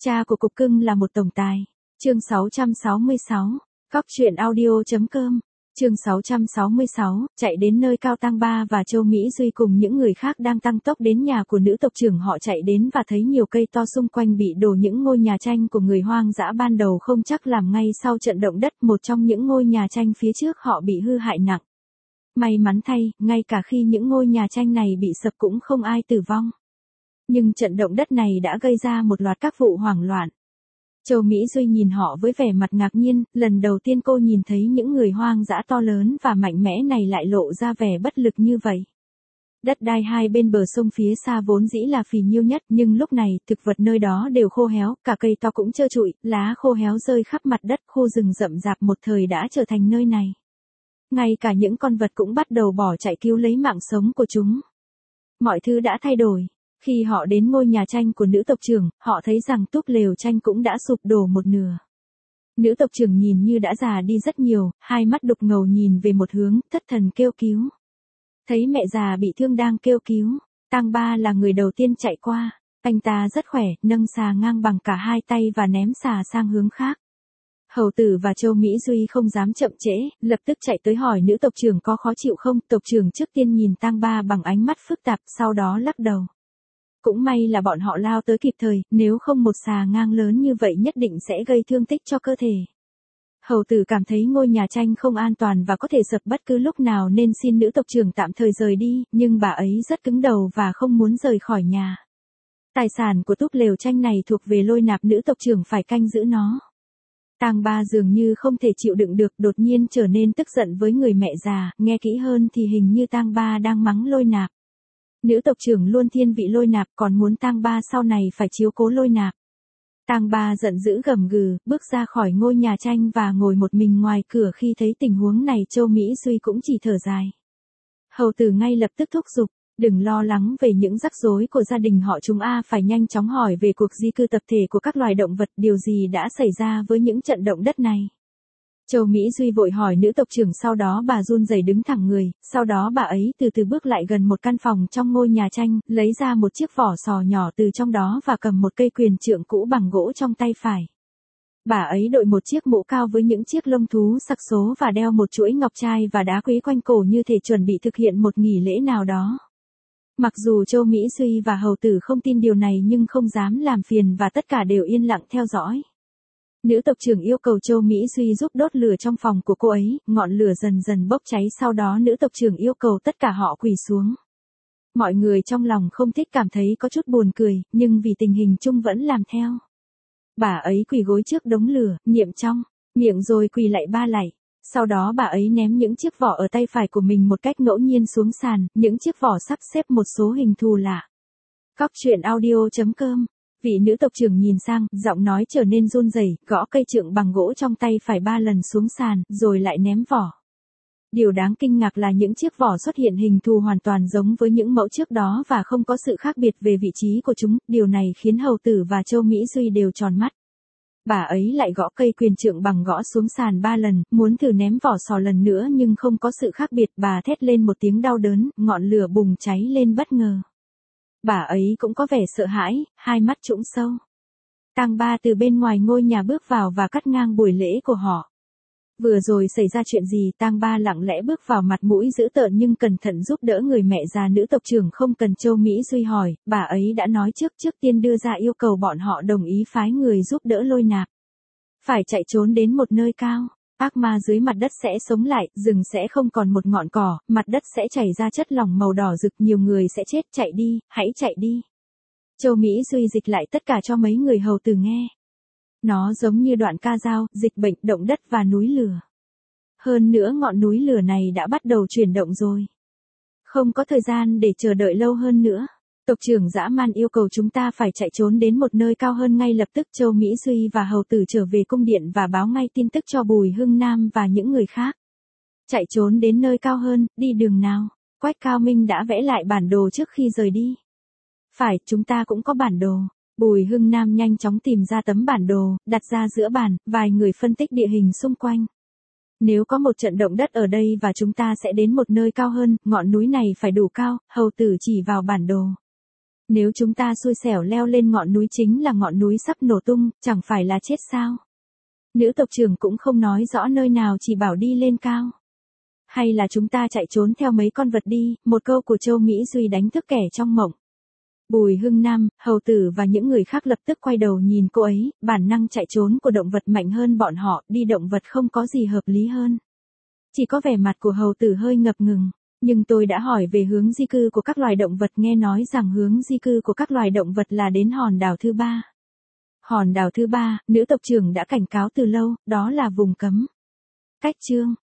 Cha của cục cưng là một tổng tài. Chương 666. Cóc truyện audio.com. Chương 666, chạy đến nơi Cao Tăng Ba và Châu Mỹ Duy cùng những người khác đang tăng tốc đến nhà của nữ tộc trưởng. Họ chạy đến và thấy nhiều cây to xung quanh bị đổ. Những ngôi nhà tranh của người hoang dã ban đầu không chắc làm ngay sau trận động đất. Một trong những ngôi nhà tranh phía trước họ bị hư hại nặng. May mắn thay, ngay cả khi những ngôi nhà tranh này bị sập cũng không ai tử vong. Nhưng trận động đất này đã gây ra một loạt các vụ hoảng loạn. Châu Mỹ Duy nhìn họ với vẻ mặt ngạc nhiên, lần đầu tiên cô nhìn thấy những người hoang dã to lớn và mạnh mẽ này lại lộ ra vẻ bất lực như vậy. Đất đai hai bên bờ sông phía xa vốn dĩ là phì nhiêu nhất, nhưng lúc này, thực vật nơi đó đều khô héo, cả cây to cũng trơ trụi, lá khô héo rơi khắp mặt đất. Khu rừng rậm rạp một thời đã trở thành nơi này. Ngay cả những con vật cũng bắt đầu bỏ chạy cứu lấy mạng sống của chúng. Mọi thứ đã thay đổi. Khi họ đến ngôi nhà tranh của nữ tộc trưởng, họ thấy rằng túp lều tranh cũng đã sụp đổ một nửa. Nữ tộc trưởng nhìn như đã già đi rất nhiều, hai mắt đục ngầu nhìn về một hướng, thất thần kêu cứu. Thấy mẹ già bị thương đang kêu cứu, Tang Ba là người đầu tiên chạy qua. Anh ta rất khỏe, nâng xà ngang bằng cả hai tay và ném xà sang hướng khác. Hầu tử và Châu Mỹ Duy không dám chậm trễ, lập tức chạy tới hỏi nữ tộc trưởng có khó chịu không. Tộc trưởng trước tiên nhìn Tang Ba bằng ánh mắt phức tạp, sau đó lắc đầu. Cũng may là bọn họ lao tới kịp thời, nếu không một xà ngang lớn như vậy nhất định sẽ gây thương tích cho cơ thể. Hầu tử cảm thấy ngôi nhà tranh không an toàn và có thể sập bất cứ lúc nào nên xin nữ tộc trưởng tạm thời rời đi, nhưng bà ấy rất cứng đầu và không muốn rời khỏi nhà. Tài sản của túp lều tranh này thuộc về Lôi Nạp, nữ tộc trưởng phải canh giữ nó. Tang Ba dường như không thể chịu đựng được, đột nhiên trở nên tức giận với người mẹ già, nghe kỹ hơn thì hình như Tang Ba đang mắng Lôi Nạp. Nữ tộc trưởng luôn thiên vị Lôi Nạp, còn muốn Tang Ba sau này phải chiếu cố Lôi Nạp. Tang Ba giận dữ gầm gừ, bước ra khỏi ngôi nhà tranh và ngồi một mình ngoài cửa. Khi thấy tình huống này, Châu Mỹ Duy cũng chỉ thở dài. Hầu tử ngay lập tức thúc giục, đừng lo lắng về những rắc rối của gia đình họ, chúng phải nhanh chóng hỏi về cuộc di cư tập thể của các loài động vật, điều gì đã xảy ra với những trận động đất này. Châu Mỹ Duy vội hỏi nữ tộc trưởng, sau đó bà run rẩy đứng thẳng người, sau đó bà ấy từ từ bước lại gần một căn phòng trong ngôi nhà tranh, lấy ra một chiếc vỏ sò nhỏ từ trong đó và cầm một cây quyền trượng cũ bằng gỗ trong tay phải. Bà ấy đội một chiếc mũ cao với những chiếc lông thú sặc số và đeo một chuỗi ngọc trai và đá quý quanh cổ như thể chuẩn bị thực hiện một nghỉ lễ nào đó. Mặc dù Châu Mỹ Duy và hầu tử không tin điều này nhưng không dám làm phiền và tất cả đều yên lặng theo dõi. Nữ tộc trưởng yêu cầu Châu Mỹ Duy giúp đốt lửa trong phòng của cô ấy, ngọn lửa dần dần bốc cháy, sau đó nữ tộc trưởng yêu cầu tất cả họ quỳ xuống. Mọi người trong lòng không thích, cảm thấy có chút buồn cười, nhưng vì tình hình chung vẫn làm theo. Bà ấy quỳ gối trước đống lửa, niệm trong miệng rồi quỳ lại 3 lạy. Sau đó bà ấy ném những chiếc vỏ ở tay phải của mình một cách ngẫu nhiên xuống sàn, những chiếc vỏ sắp xếp một số hình thù lạ. Cóc truyện audio.com. Vị nữ tộc trưởng nhìn sang, giọng nói trở nên run rẩy, gõ cây trượng bằng gỗ trong tay phải 3 lần xuống sàn, rồi lại ném vỏ. Điều đáng kinh ngạc là những chiếc vỏ xuất hiện hình thù hoàn toàn giống với những mẫu trước đó và không có sự khác biệt về vị trí của chúng, điều này khiến hầu tử và Châu Mỹ Duy đều tròn mắt. Bà ấy lại gõ cây quyền trượng bằng gõ xuống sàn 3 lần, muốn thử ném vỏ sò lần nữa nhưng không có sự khác biệt. Bà thét lên một tiếng đau đớn, ngọn lửa bùng cháy lên bất ngờ. Bà ấy cũng có vẻ sợ hãi, hai mắt trũng sâu. Tang Ba từ bên ngoài ngôi nhà bước vào và cắt ngang buổi lễ của họ. Vừa rồi xảy ra chuyện gì? Tang Ba lặng lẽ bước vào, mặt mũi dữ tợn nhưng cẩn thận giúp đỡ người mẹ già. Nữ tộc trưởng không cần Châu Mỹ Duy hỏi, bà ấy đã nói trước tiên đưa ra yêu cầu bọn họ đồng ý phái người giúp đỡ Lôi Nạp. Phải chạy trốn đến một nơi cao. Ác ma dưới mặt đất sẽ sống lại, rừng sẽ không còn một ngọn cỏ, mặt đất sẽ chảy ra chất lỏng màu đỏ rực, nhiều người sẽ chết. Chạy đi, hãy chạy đi. Châu Mỹ Duy dịch lại tất cả cho mấy người hầu tử nghe. Nó giống như đoạn ca dao, dịch bệnh, động đất và núi lửa. Hơn nữa ngọn núi lửa này đã bắt đầu chuyển động rồi. Không có thời gian để chờ đợi lâu hơn nữa. Tộc trưởng dã man yêu cầu chúng ta phải chạy trốn đến một nơi cao hơn ngay lập tức. Châu Mỹ Duy và hầu tử trở về cung điện và báo ngay tin tức cho Bùi Hưng Nam và những người khác. Chạy trốn đến nơi cao hơn, đi đường nào? Quách Cao Minh đã vẽ lại bản đồ trước khi rời đi. Phải, chúng ta cũng có bản đồ. Bùi Hưng Nam nhanh chóng tìm ra tấm bản đồ, đặt ra giữa bàn, vài người phân tích địa hình xung quanh. Nếu có một trận động đất ở đây và chúng ta sẽ đến một nơi cao hơn, ngọn núi này phải đủ cao, hầu tử chỉ vào bản đồ. Nếu chúng ta xui xẻo leo lên ngọn núi chính là ngọn núi sắp nổ tung, chẳng phải là chết sao? Nữ tộc trưởng cũng không nói rõ nơi nào, chỉ bảo đi lên cao. Hay là chúng ta chạy trốn theo mấy con vật đi, một câu của Châu Mỹ Duy đánh thức kẻ trong mộng. Bùi Hưng Nam, hầu tử và những người khác lập tức quay đầu nhìn cô ấy, bản năng chạy trốn của động vật mạnh hơn bọn họ, đi động vật không có gì hợp lý hơn. Chỉ có vẻ mặt của hầu tử hơi ngập ngừng, nhưng tôi đã hỏi về hướng di cư của các loài động vật, nghe nói rằng hướng di cư của các loài động vật là đến hòn đảo thứ 3. Hòn đảo thứ 3, nữ tộc trưởng đã cảnh cáo từ lâu, đó là vùng cấm. Cách chương